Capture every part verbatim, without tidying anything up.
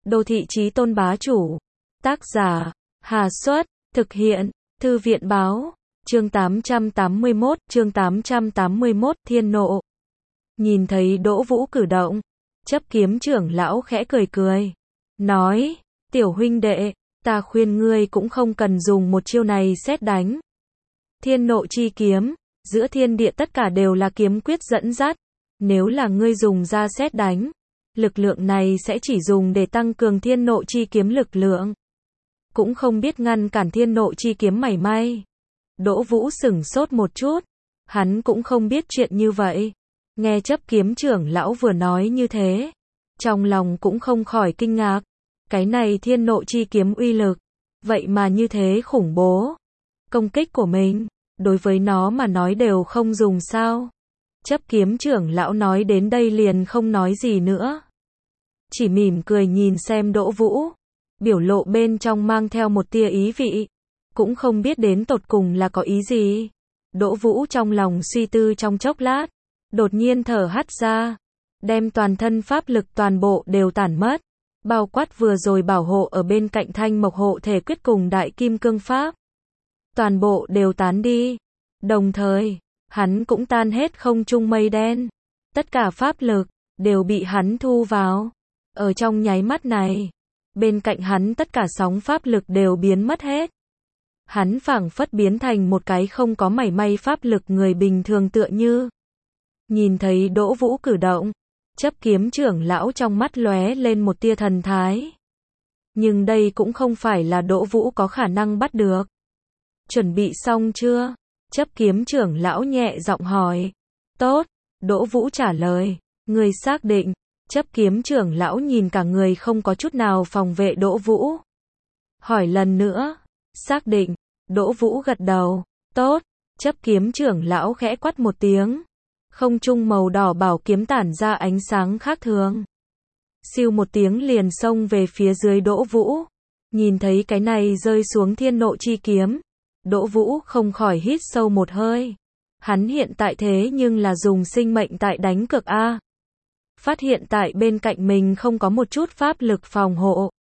Đô thị chí tôn bá chủ. Tác giả, Hà Xuất, thực hiện, Thư viện báo, chương tám trăm tám mươi mốt, chương tám trăm tám mươi mốt, thiên nộ. Nhìn thấy Đỗ Vũ cử động, chấp kiếm trưởng lão khẽ cười cười, nói, tiểu huynh đệ, ta khuyên ngươi cũng không cần dùng một chiêu này xét đánh. Thiên nộ chi kiếm, giữa thiên địa tất cả đều là kiếm quyết dẫn dắt, nếu là ngươi dùng ra xét đánh, lực lượng này sẽ chỉ dùng để tăng cường thiên nộ chi kiếm lực lượng, cũng không biết ngăn cản thiên nộ chi kiếm mảy may. Đỗ Vũ sửng sốt một chút, hắn cũng không biết chuyện như vậy. Nghe chấp kiếm trưởng lão vừa nói như thế, trong lòng cũng không khỏi kinh ngạc. Cái này thiên nộ chi kiếm uy lực, vậy mà như thế khủng bố. Công kích của mình, đối với nó mà nói đều không dùng sao. Chấp kiếm trưởng lão nói đến đây liền không nói gì nữa, chỉ mỉm cười nhìn xem Đỗ Vũ, biểu lộ bên trong mang theo một tia ý vị, cũng không biết đến tột cùng là có ý gì. Đỗ Vũ trong lòng suy tư trong chốc lát, đột nhiên thở hắt ra, đem toàn thân pháp lực toàn bộ đều tản mất, bao quát vừa rồi bảo hộ ở bên cạnh Thanh Mộc hộ thể quyết cùng Đại Kim Cương Pháp, toàn bộ đều tán đi. Đồng thời, hắn cũng tan hết không trung mây đen, tất cả pháp lực đều bị hắn thu vào. Ở trong nháy mắt này, bên cạnh hắn tất cả sóng pháp lực đều biến mất hết. Hắn phảng phất biến thành một cái không có mảy may pháp lực người bình thường tựa như. Nhìn thấy Đỗ Vũ cử động, chấp kiếm trưởng lão trong mắt lóe lên một tia thần thái. Nhưng đây cũng không phải là Đỗ Vũ có khả năng bắt được. Chuẩn bị xong chưa? Chấp kiếm trưởng lão nhẹ giọng hỏi. Tốt, Đỗ Vũ trả lời. Người xác định. Chấp kiếm trưởng lão nhìn cả người không có chút nào phòng vệ Đỗ Vũ. Hỏi lần nữa. Xác định. Đỗ Vũ gật đầu. Tốt. Chấp kiếm trưởng lão khẽ quát một tiếng. Không trung màu đỏ bảo kiếm tản ra ánh sáng khác thường. Siêu một tiếng liền xông về phía dưới Đỗ Vũ. Nhìn thấy cái này rơi xuống thiên nộ chi kiếm, Đỗ Vũ không khỏi hít sâu một hơi. Hắn hiện tại thế nhưng là dùng sinh mệnh tại đánh cược a. Phát hiện tại bên cạnh mình không có một chút pháp lực phòng hộ.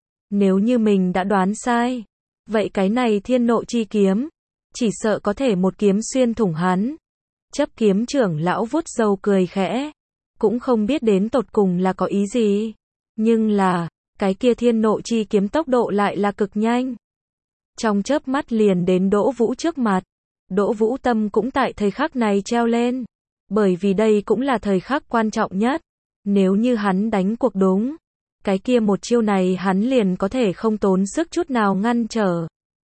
Nếu như mình đã đoán sai, vậy cái này thiên nộ chi kiếm, chỉ sợ có thể một kiếm xuyên thủng hắn. Chấp kiếm trưởng lão vuốt râu cười khẽ, cũng không biết đến tột cùng là có ý gì. Nhưng là, cái kia thiên nộ chi kiếm tốc độ lại là cực nhanh. Trong chớp mắt liền đến Đỗ Vũ trước mặt. Đỗ Vũ tâm cũng tại thời khắc này treo lên, bởi vì đây cũng là thời khắc quan trọng nhất. Nếu như hắn đánh cuộc đúng, cái kia một chiêu này hắn liền có thể không tốn sức chút nào ngăn trở.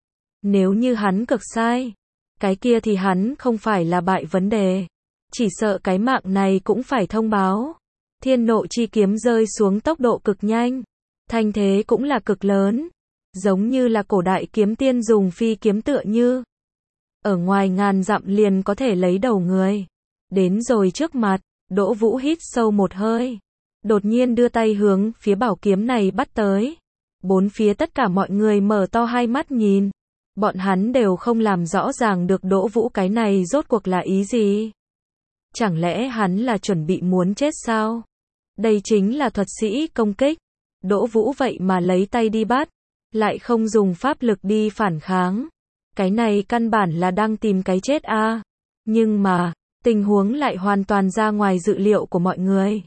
Nếu như hắn cực sai, cái kia thì hắn không phải là bại vấn đề, chỉ sợ cái mạng này cũng phải thông báo. Thiên nộ chi kiếm rơi xuống tốc độ cực nhanh, thanh thế cũng là cực lớn, giống như là cổ đại kiếm tiên dùng phi kiếm tựa như. Ở ngoài ngàn dặm liền có thể lấy đầu người. Đến rồi trước mặt, Đỗ Vũ hít sâu một hơi, đột nhiên đưa tay hướng phía bảo kiếm này bắt tới. Bốn phía tất cả mọi người mở to hai mắt nhìn. Bọn hắn đều không làm rõ ràng được Đỗ Vũ cái này rốt cuộc là ý gì. Chẳng lẽ hắn là chuẩn bị muốn chết sao? Đây chính là thuật sĩ công kích. Đỗ Vũ vậy mà lấy tay đi bắt, lại không dùng pháp lực đi phản kháng. Cái này căn bản là đang tìm cái chết a. À. Nhưng mà, tình huống lại hoàn toàn ra ngoài dự liệu của mọi người.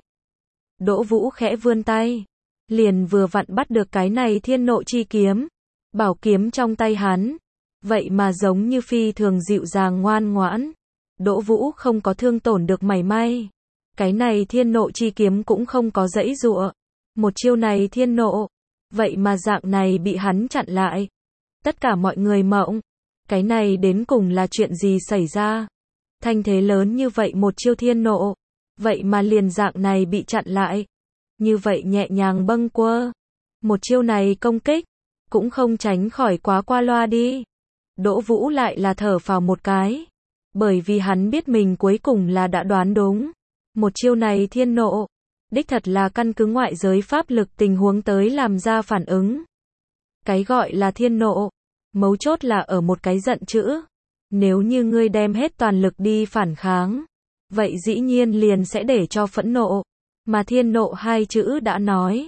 Đỗ Vũ khẽ vươn tay, liền vừa vặn bắt được cái này thiên nộ chi kiếm. Bảo kiếm trong tay hắn, vậy mà giống như phi thường dịu dàng ngoan ngoãn. Đỗ Vũ không có thương tổn được mảy may. Cái này thiên nộ chi kiếm cũng không có giãy giụa. Một chiêu này thiên nộ, vậy mà dạng này bị hắn chặn lại. Tất cả mọi người mộng. Cái này đến cùng là chuyện gì xảy ra? Thanh thế lớn như vậy một chiêu thiên nộ, vậy mà liền dạng này bị chặn lại. Như vậy nhẹ nhàng bâng quơ. Một chiêu này công kích, cũng không tránh khỏi quá qua loa đi. Đỗ Vũ lại là thở phào một cái, bởi vì hắn biết mình cuối cùng là đã đoán đúng. Một chiêu này thiên nộ, đích thật là căn cứ ngoại giới pháp lực tình huống tới làm ra phản ứng. Cái gọi là thiên nộ, mấu chốt là ở một cái giận chữ. Nếu như ngươi đem hết toàn lực đi phản kháng, vậy dĩ nhiên liền sẽ để cho phẫn nộ. Mà thiên nộ hai chữ đã nói,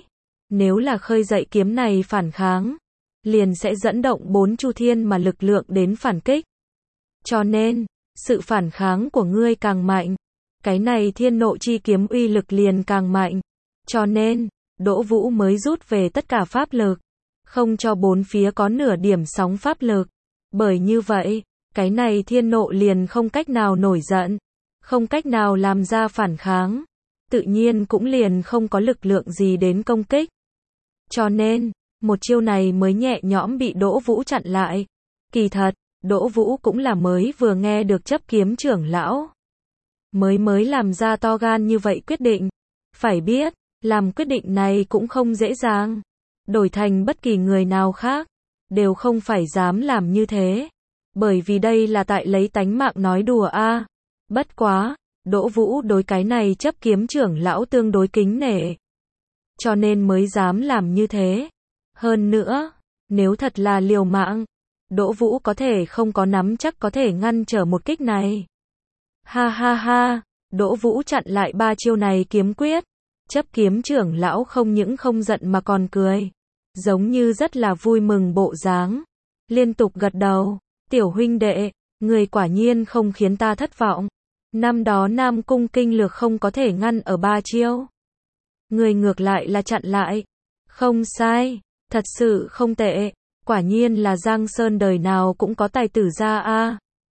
Nếu là khơi dậy kiếm này phản kháng, liền sẽ dẫn động bốn chu thiên mà lực lượng đến phản kích. Cho nên, sự phản kháng của ngươi càng mạnh, cái này thiên nộ chi kiếm uy lực liền càng mạnh. Cho nên, Đỗ Vũ mới rút về tất cả pháp lực, không cho bốn phía có nửa điểm sóng pháp lực. Bởi như vậy, cái này thiên nộ liền không cách nào nổi giận, không cách nào làm ra phản kháng, tự nhiên cũng liền không có lực lượng gì đến công kích. Cho nên, một chiêu này mới nhẹ nhõm bị Đỗ Vũ chặn lại. Kỳ thật, Đỗ Vũ cũng là mới vừa nghe được chấp kiếm trưởng lão, mới mới làm ra to gan như vậy quyết định. Phải biết, làm quyết định này cũng không dễ dàng. Đổi thành bất kỳ người nào khác, đều không phải dám làm như thế. Bởi vì đây là tại lấy tánh mạng nói đùa a. Bất quá, Đỗ Vũ đối cái này chấp kiếm trưởng lão tương đối kính nể, cho nên mới dám làm như thế. Hơn nữa, nếu thật là liều mạng, Đỗ Vũ có thể không có nắm chắc có thể ngăn trở một kích này. Ha ha ha, Đỗ Vũ chặn lại ba chiêu này kiếm quyết. Chấp kiếm trưởng lão không những không giận mà còn cười, giống như rất là vui mừng bộ dáng, liên tục gật đầu. Tiểu huynh đệ, người quả nhiên không khiến ta thất vọng. Năm đó Nam Cung kinh lược không có thể ngăn ở ba chiêu, người ngược lại là chặn lại. Không sai, thật sự không tệ, quả nhiên là Giang Sơn đời nào cũng có tài tử ra a.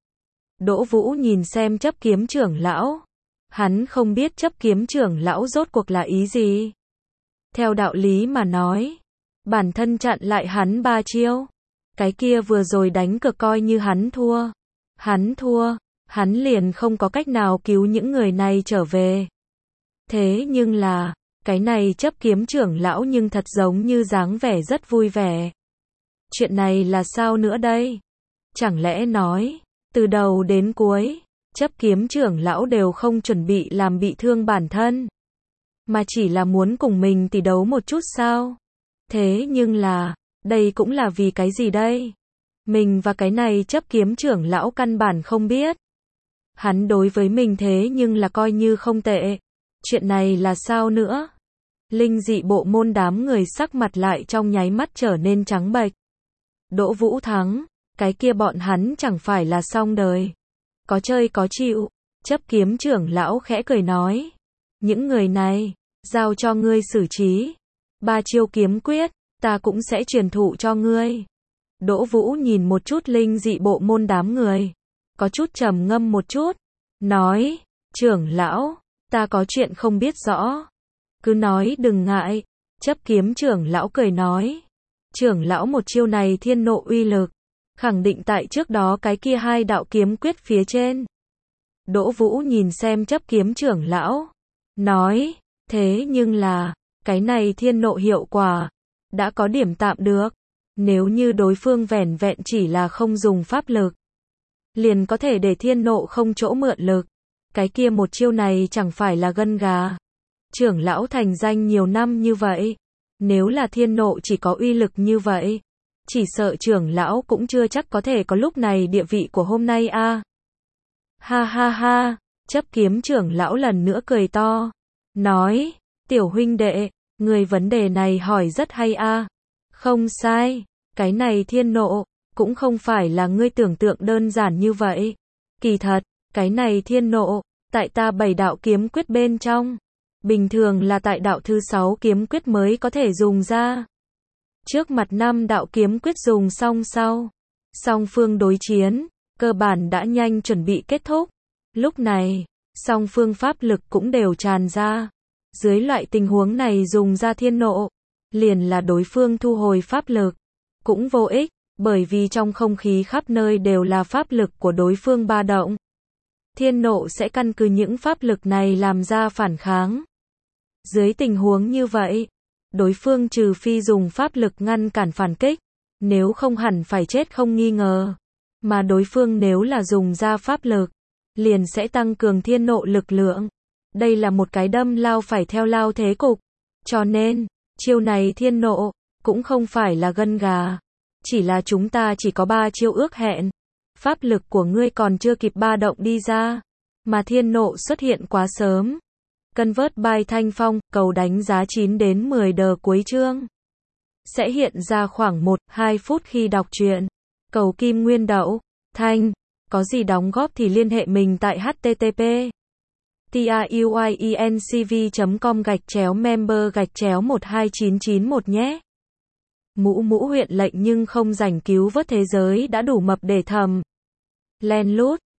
Đỗ Vũ nhìn xem chấp kiếm trưởng lão, hắn không biết chấp kiếm trưởng lão rốt cuộc là ý gì. Theo đạo lý mà nói, bản thân chặn lại hắn ba chiêu, cái kia vừa rồi đánh cược coi như hắn thua. Hắn thua, hắn liền không có cách nào cứu những người này trở về. Thế nhưng là, cái này chấp kiếm trưởng lão nhưng thật giống như dáng vẻ rất vui vẻ. Chuyện này là sao nữa đây? Chẳng lẽ nói, từ đầu đến cuối, chấp kiếm trưởng lão đều không chuẩn bị làm bị thương bản thân, mà chỉ là muốn cùng mình tỷ đấu một chút sao? Thế nhưng là, đây cũng là vì cái gì đây? Mình và cái này chấp kiếm trưởng lão căn bản không biết. Hắn đối với mình thế nhưng là coi như không tệ. Chuyện này là sao nữa? Linh dị bộ môn đám người sắc mặt lại trong nháy mắt trở nên trắng bệch. Đỗ Vũ thắng, cái kia bọn hắn chẳng phải là xong đời. Có chơi có chịu, chấp kiếm trưởng lão khẽ cười nói. Những người này, giao cho ngươi xử trí. Ba chiêu kiếm quyết, ta cũng sẽ truyền thụ cho ngươi. Đỗ Vũ nhìn một chút linh dị bộ môn đám người, có chút trầm ngâm một chút, nói, trưởng lão, ta có chuyện không biết rõ. Cứ nói đừng ngại, chấp kiếm trưởng lão cười nói. Trưởng lão một chiêu này thiên nộ uy lực, khẳng định tại trước đó cái kia hai đạo kiếm quyết phía trên. Đỗ Vũ nhìn xem chấp kiếm trưởng lão, nói, thế nhưng là, cái này thiên nộ hiệu quả, đã có điểm tạm được. Nếu như đối phương vẻn vẹn chỉ là không dùng pháp lực, liền có thể để thiên nộ không chỗ mượn lực, cái kia một chiêu này chẳng phải là gân gà. Trưởng lão thành danh nhiều năm như vậy, nếu là thiên nộ chỉ có uy lực như vậy, chỉ sợ trưởng lão cũng chưa chắc có thể có lúc này địa vị của hôm nay a. À. Ha ha ha, chấp kiếm trưởng lão lần nữa cười to, nói, tiểu huynh đệ, người vấn đề này hỏi rất hay a. À. Không sai, cái này thiên nộ, cũng không phải là ngươi tưởng tượng đơn giản như vậy. Kỳ thật, cái này thiên nộ, tại ta bảy đạo kiếm quyết bên trong, bình thường là tại đạo thứ sáu kiếm quyết mới có thể dùng ra. Trước mặt năm đạo kiếm quyết dùng xong sau, song phương đối chiến, cơ bản đã nhanh chuẩn bị kết thúc. Lúc này, song phương pháp lực cũng đều tràn ra. Dưới loại tình huống này dùng ra thiên nộ, liền là đối phương thu hồi pháp lực, cũng vô ích, bởi vì trong không khí khắp nơi đều là pháp lực của đối phương ba động. Thiên nộ sẽ căn cứ những pháp lực này làm ra phản kháng. Dưới tình huống như vậy, đối phương trừ phi dùng pháp lực ngăn cản phản kích, nếu không hẳn phải chết không nghi ngờ. Mà đối phương nếu là dùng ra pháp lực, liền sẽ tăng cường thiên nộ lực lượng. Đây là một cái đâm lao phải theo lao thế cục. Cho nên, chiêu này thiên nộ, cũng không phải là gân gà. Chỉ là chúng ta chỉ có ba chiêu ước hẹn. Pháp lực của ngươi còn chưa kịp ba động đi ra, mà thiên nộ xuất hiện quá sớm. Convert by Thanh Phong, cầu đánh giá chín đến mười đờ cuối chương. Sẽ hiện ra khoảng một đến hai phút khi đọc truyện. Cầu Kim Nguyên Đậu. Thanh. Có gì đóng góp thì liên hệ mình tại h t t p truyencv chấm com gạch chéo member gạch chéo một hai chín chín một nhé. Mũ mũ huyện lệnh nhưng không rảnh cứu vớt thế giới đã đủ mập để thầm. Len lút.